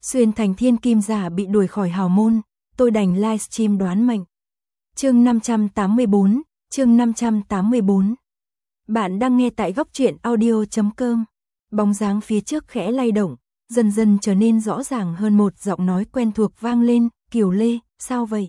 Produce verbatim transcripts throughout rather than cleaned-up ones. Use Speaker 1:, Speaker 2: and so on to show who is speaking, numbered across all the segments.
Speaker 1: Xuyên thành thiên kim giả bị đuổi khỏi hào môn, tôi đành livestream đoán mệnh. Chương năm trăm tám mươi bốn, chương năm trăm tám mươi bốn. Bạn đang nghe tại góc truyện audio chấm com. Bóng dáng phía trước khẽ lay động, dần dần trở nên rõ ràng hơn, một giọng nói quen thuộc vang lên, "Kiều Lê, sao vậy?"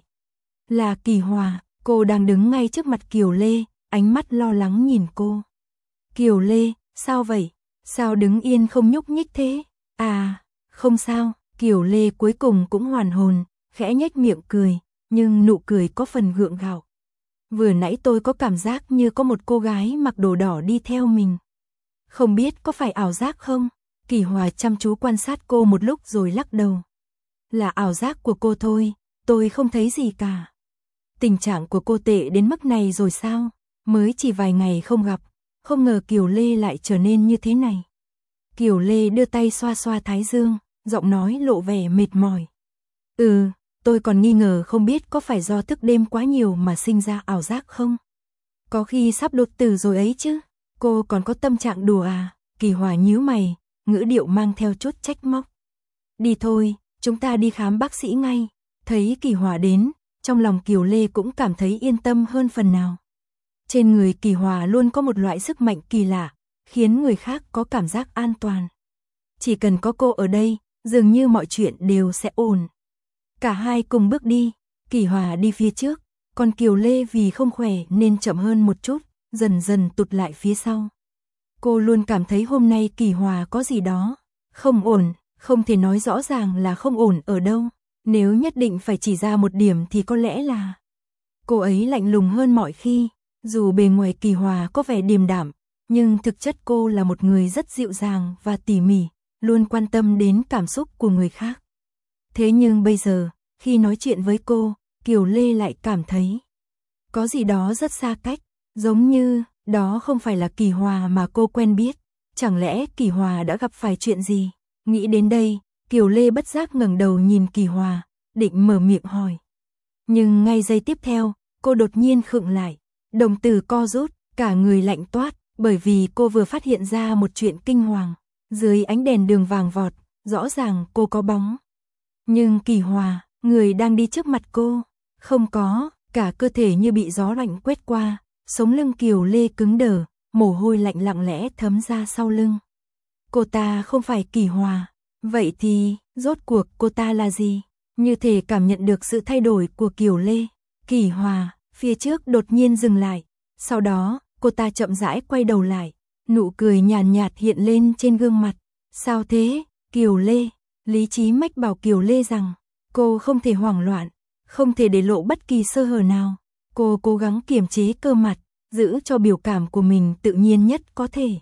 Speaker 1: Là Kỳ Hòa, cô đang đứng ngay trước mặt Kiều Lê, ánh mắt lo lắng nhìn cô. "Kiều Lê, sao vậy? Sao đứng yên không nhúc nhích thế?" "À, không sao." Kiều Lê cuối cùng cũng hoàn hồn, khẽ nhếch miệng cười, nhưng nụ cười có phần gượng gạo. "Vừa nãy tôi có cảm giác như có một cô gái mặc đồ đỏ đi theo mình. Không biết có phải ảo giác không?" Kỳ Hòa chăm chú quan sát cô một lúc rồi lắc đầu. "Là ảo giác của cô thôi, tôi không thấy gì cả." "Tình trạng của cô tệ đến mức này rồi sao? Mới chỉ vài ngày không gặp, không ngờ Kiều Lê lại trở nên như thế này." Kiều Lê đưa tay xoa xoa thái dương, giọng nói lộ vẻ mệt mỏi. "Ừ, tôi còn nghi ngờ không biết có phải do thức đêm quá nhiều mà sinh ra ảo giác không? Có khi sắp đột tử rồi ấy chứ, cô còn có tâm trạng đùa à?" Kỳ Hòa nhíu mày, ngữ điệu mang theo chút trách móc. "Đi thôi, chúng ta đi khám bác sĩ ngay." Thấy Kỳ Hòa đến, trong lòng Kiều Lê cũng cảm thấy yên tâm hơn phần nào. Trên người Kỳ Hòa luôn có một loại sức mạnh kỳ lạ, khiến người khác có cảm giác an toàn. Chỉ cần có cô ở đây, dường như mọi chuyện đều sẽ ổn. Cả hai cùng bước đi, Kỳ Hòa đi phía trước, còn Kiều Lê vì không khỏe nên chậm hơn một chút, dần dần tụt lại phía sau. Cô luôn cảm thấy hôm nay Kỳ Hòa có gì đó không ổn, không thể nói rõ ràng là không ổn ở đâu. Nếu nhất định phải chỉ ra một điểm thì có lẽ là cô ấy lạnh lùng hơn mọi khi. Dù bề ngoài Kỳ Hòa có vẻ điềm đạm, nhưng thực chất cô là một người rất dịu dàng và tỉ mỉ, luôn quan tâm đến cảm xúc của người khác. Thế nhưng bây giờ, khi nói chuyện với cô, Kiều Lê lại cảm thấy có gì đó rất xa cách, giống như đó không phải là Kỳ Hòa mà cô quen biết. Chẳng lẽ Kỳ Hòa đã gặp phải chuyện gì? Nghĩ đến đây, Kiều Lê bất giác ngẩng đầu nhìn Kỳ Hòa, định mở miệng hỏi. Nhưng ngay giây tiếp theo, cô đột nhiên khựng lại, đồng tử co rút, cả người lạnh toát, bởi vì cô vừa phát hiện ra một chuyện kinh hoàng. Dưới ánh đèn đường vàng vọt, rõ ràng cô có bóng. Nhưng Kỳ Hòa, người đang đi trước mặt cô, không có, cả cơ thể như bị gió lạnh quét qua, sống lưng Kiều Lê cứng đờ, mồ hôi lạnh lặng lẽ thấm ra sau lưng. Cô ta không phải Kỳ Hòa, vậy thì, rốt cuộc cô ta là gì? Như thể cảm nhận được sự thay đổi của Kiều Lê, Kỳ Hòa, phía trước đột nhiên dừng lại, sau đó, cô ta chậm rãi quay đầu lại, nụ cười nhàn nhạt, nhạt hiện lên trên gương mặt. "Sao thế, Kiều Lê?" Lý trí mách bảo Kiều Lê rằng, cô không thể hoảng loạn, không thể để lộ bất kỳ sơ hở nào. Cô cố gắng kiềm chế cơ mặt, giữ cho biểu cảm của mình tự nhiên nhất có thể.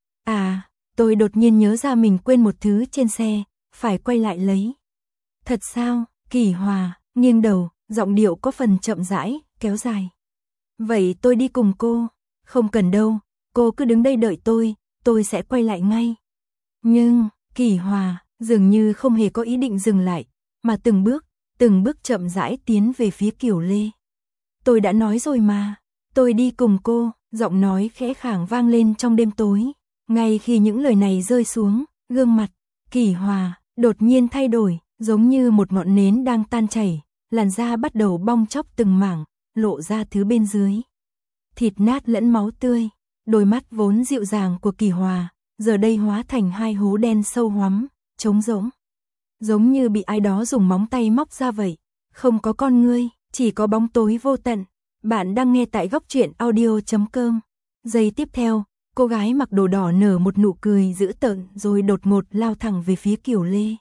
Speaker 1: "À, tôi đột nhiên nhớ ra mình quên một thứ trên xe, phải quay lại lấy." "Thật sao?" Kỳ Hòa nghiêng đầu, giọng điệu có phần chậm rãi, kéo dài. "Vậy tôi đi cùng cô." "Không cần đâu, cô cứ đứng đây đợi tôi, tôi sẽ quay lại ngay." Nhưng, Kỳ Hòa dường như không hề có ý định dừng lại, mà từng bước, từng bước chậm rãi tiến về phía Kiều Lê. "Tôi đã nói rồi mà, tôi đi cùng cô." Giọng nói khẽ khàng vang lên trong đêm tối. Ngay khi những lời này rơi xuống, gương mặt Kỳ Hòa đột nhiên thay đổi, giống như một ngọn nến đang tan chảy, làn da bắt đầu bong chóc từng mảng, lộ ra thứ bên dưới. Thịt nát lẫn máu tươi, đôi mắt vốn dịu dàng của Kỳ Hòa, giờ đây hóa thành hai hố đen sâu hoắm, trống rỗng. Giống như bị ai đó dùng móng tay móc ra vậy, không có con ngươi, chỉ có bóng tối vô tận. Bạn đang nghe tại góc truyện audio chấm com. Giây tiếp theo, cô gái mặc đồ đỏ nở một nụ cười dữ tợn rồi đột ngột lao thẳng về phía Kiều Lê.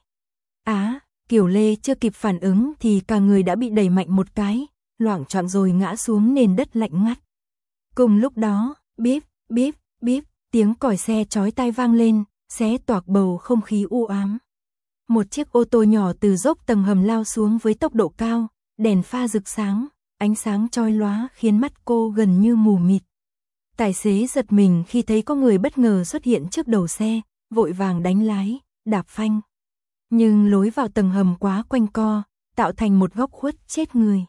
Speaker 1: Á, Kiều Lê chưa kịp phản ứng thì cả người đã bị đẩy mạnh một cái, loạng choạng rồi ngã xuống nền đất lạnh ngắt. Cùng lúc đó, bíp, bíp, bíp, tiếng còi xe chói tai vang lên, xé toạc bầu không khí u ám. Một chiếc ô tô nhỏ từ dốc tầng hầm lao xuống với tốc độ cao, đèn pha rực sáng, ánh sáng chói lóa khiến mắt cô gần như mù mịt. Tài xế giật mình khi thấy có người bất ngờ xuất hiện trước đầu xe, vội vàng đánh lái, đạp phanh. Nhưng lối vào tầng hầm quá quanh co, tạo thành một góc khuất chết người.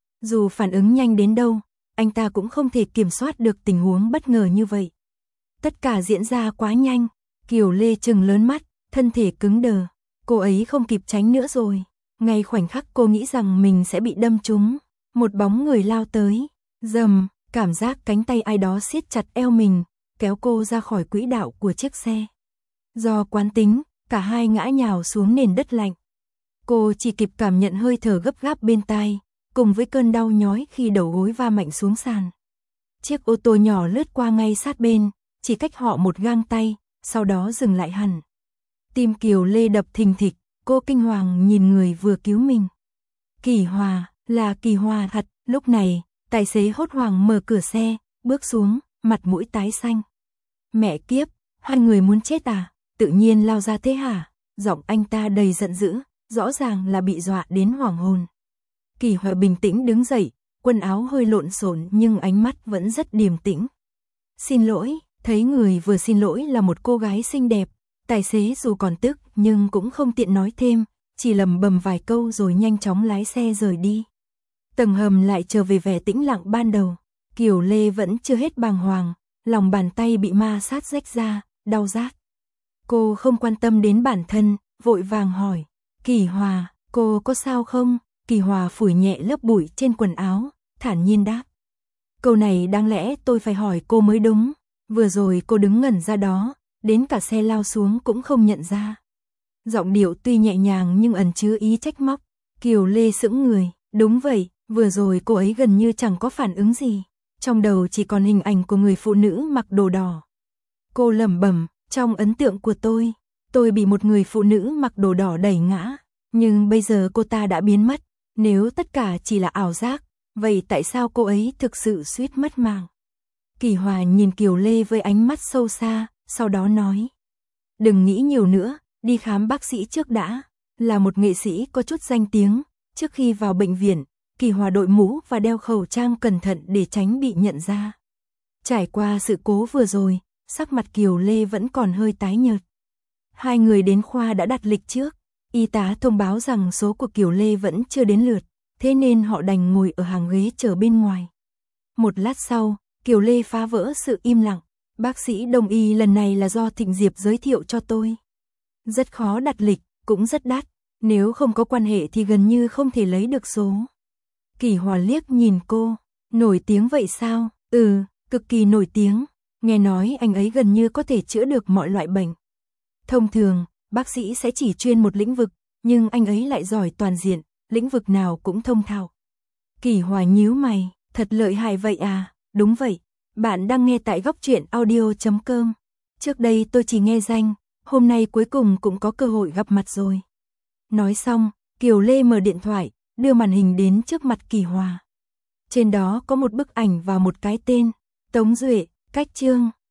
Speaker 1: Dù phản ứng nhanh đến đâu, anh ta cũng không thể kiểm soát được tình huống bất ngờ như vậy. Tất cả diễn ra quá nhanh, Kiều Lê trừng lớn mắt, thân thể cứng đờ. Cô ấy không kịp tránh nữa rồi. Ngay khoảnh khắc cô nghĩ rằng mình sẽ bị đâm trúng, một bóng người lao tới. Rầm, cảm giác cánh tay ai đó siết chặt eo mình, kéo cô ra khỏi quỹ đạo của chiếc xe. Do quán tính, cả hai ngã nhào xuống nền đất lạnh. Cô chỉ kịp cảm nhận hơi thở gấp gáp bên tai, cùng với cơn đau nhói khi đầu gối va mạnh xuống sàn. Chiếc ô tô nhỏ lướt qua ngay sát bên, chỉ cách họ một gang tay, sau đó dừng lại hẳn. Tim Kiều Lê đập thình thịch, cô kinh hoàng nhìn người vừa cứu mình. Kỳ Hòa, là Kỳ Hòa thật. Lúc này, tài xế hốt hoảng mở cửa xe, bước xuống, mặt mũi tái xanh. Mẹ kiếp, hai người muốn chết à? Tự nhiên lao ra thế hả? Giọng anh ta đầy giận dữ, rõ ràng là bị dọa đến hoảng hồn. Kỳ Hòa bình tĩnh đứng dậy, quần áo hơi lộn xộn nhưng ánh mắt vẫn rất điềm tĩnh. Xin lỗi, thấy người vừa xin lỗi là một cô gái xinh đẹp, tài xế dù còn tức nhưng cũng không tiện nói thêm, chỉ lầm bầm vài câu rồi nhanh chóng lái xe rời đi. Tầng hầm lại trở về vẻ tĩnh lặng ban đầu. Kiều Lê vẫn chưa hết bàng hoàng, lòng bàn tay bị ma sát rách ra, đau rát. Cô không quan tâm đến bản thân, vội vàng hỏi, Kỳ Hòa, cô có sao không? Kỳ Hòa phủi nhẹ lớp bụi trên quần áo, thản nhiên đáp. Câu này đáng lẽ tôi phải hỏi cô mới đúng, vừa rồi cô đứng ngẩn ra đó, đến cả xe lao xuống cũng không nhận ra. Giọng điệu tuy nhẹ nhàng nhưng ẩn chứa ý trách móc. Kiều Lê sững người, đúng vậy, vừa rồi cô ấy gần như chẳng có phản ứng gì, trong đầu chỉ còn hình ảnh của người phụ nữ mặc đồ đỏ. Cô lẩm bẩm, trong ấn tượng của tôi, tôi bị một người phụ nữ mặc đồ đỏ đẩy ngã, nhưng bây giờ cô ta đã biến mất, nếu tất cả chỉ là ảo giác, vậy tại sao cô ấy thực sự suýt mất mạng? Kỳ Hòa nhìn Kiều Lê với ánh mắt sâu xa, sau đó nói, đừng nghĩ nhiều nữa, đi khám bác sĩ trước đã. Là một nghệ sĩ có chút danh tiếng, trước khi vào bệnh viện, Kỳ Hòa đội mũ và đeo khẩu trang cẩn thận để tránh bị nhận ra. Trải qua sự cố vừa rồi, sắc mặt Kiều Lê vẫn còn hơi tái nhợt. Hai người đến khoa đã đặt lịch trước, y tá thông báo rằng số của Kiều Lê vẫn chưa đến lượt, thế nên họ đành ngồi ở hàng ghế chờ bên ngoài. Một lát sau, Kiều Lê phá vỡ sự im lặng, bác sĩ đồng y lần này là do Thịnh Diệp giới thiệu cho tôi. Rất khó đặt lịch, cũng rất đắt, nếu không có quan hệ thì gần như không thể lấy được số. Kỳ Hòa liếc nhìn cô, nổi tiếng vậy sao? Ừ, cực kỳ nổi tiếng, nghe nói anh ấy gần như có thể chữa được mọi loại bệnh. Thông thường, bác sĩ sẽ chỉ chuyên một lĩnh vực, nhưng anh ấy lại giỏi toàn diện, lĩnh vực nào cũng thông thạo. Kỳ Hòa nhíu mày, thật lợi hại vậy à? Đúng vậy, bạn đang nghe tại góc truyện audio chấm com. Trước đây tôi chỉ nghe danh, hôm nay cuối cùng cũng có cơ hội gặp mặt rồi. Nói xong, Kiều Lê mở điện thoại, đưa màn hình đến trước mặt Kỳ Hòa. Trên đó có một bức ảnh và một cái tên, Tống Duệ, cách chương.